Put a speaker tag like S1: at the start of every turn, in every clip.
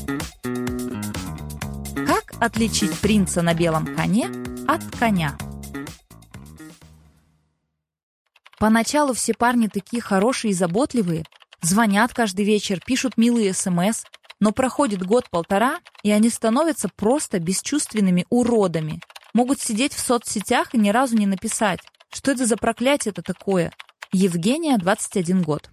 S1: Как отличить принца на белом коне от коня? Поначалу все парни такие хорошие и заботливые, звонят каждый вечер, пишут милые СМС, но проходит год-полтора, и они становятся просто бесчувственными уродами. Могут сидеть в соцсетях и ни разу не написать. Что это за проклятие-то такое? Евгения, 21 год.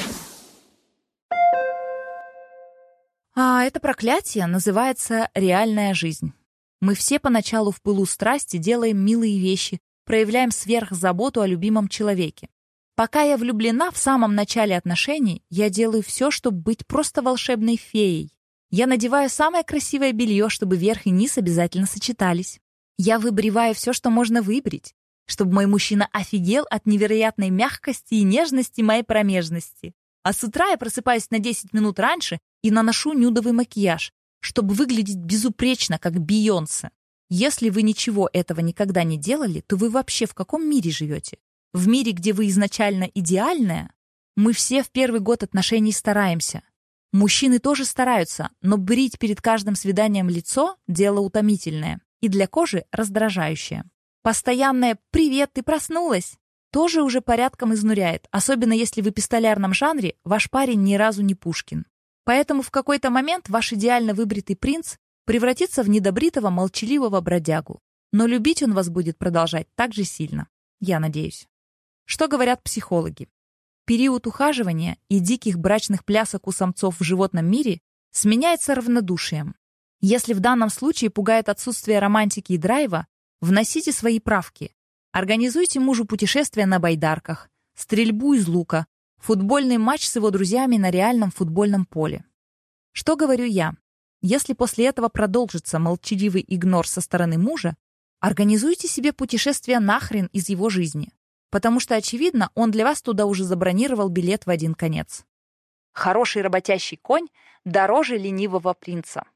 S1: А это проклятие называется реальная жизнь. Мы все поначалу в пылу страсти делаем милые вещи, проявляем сверхзаботу о любимом человеке. Пока я влюблена в самом начале отношений, я делаю все, чтобы быть просто волшебной феей. Я надеваю самое красивое белье, чтобы верх и низ обязательно сочетались. Я выбриваю все, что можно выбрить, чтобы мой мужчина офигел от невероятной мягкости и нежности моей промежности. А с утра я просыпаюсь на 10 минут раньше и наношу нюдовый макияж, чтобы выглядеть безупречно, как Бейонсе. Если вы ничего этого никогда не делали, то вы вообще в каком мире живете? В мире, где вы изначально идеальная? Мы все в первый год отношений стараемся. Мужчины тоже стараются, но брить перед каждым свиданием лицо – дело утомительное и для кожи раздражающее. Постоянное «Привет, ты проснулась?» тоже уже порядком изнуряет, особенно если в эпистолярном жанре ваш парень ни разу не Пушкин. Поэтому в какой-то момент ваш идеально выбритый принц превратится в недобритого, молчаливого бродягу. Но любить он вас будет продолжать так же сильно. Я надеюсь. Что говорят психологи? Период ухаживания и диких брачных плясок у самцов в животном мире сменяется равнодушием. Если в данном случае пугает отсутствие романтики и драйва, вносите свои правки. Организуйте мужу путешествия на байдарках, стрельбу из лука, футбольный матч с его друзьями на реальном футбольном поле. Что говорю я? Если после этого продолжится молчаливый игнор со стороны мужа, организуйте себе путешествие нахрен из его жизни, потому что, очевидно, он для вас туда уже забронировал билет в один конец. Хороший работящий конь дороже ленивого принца.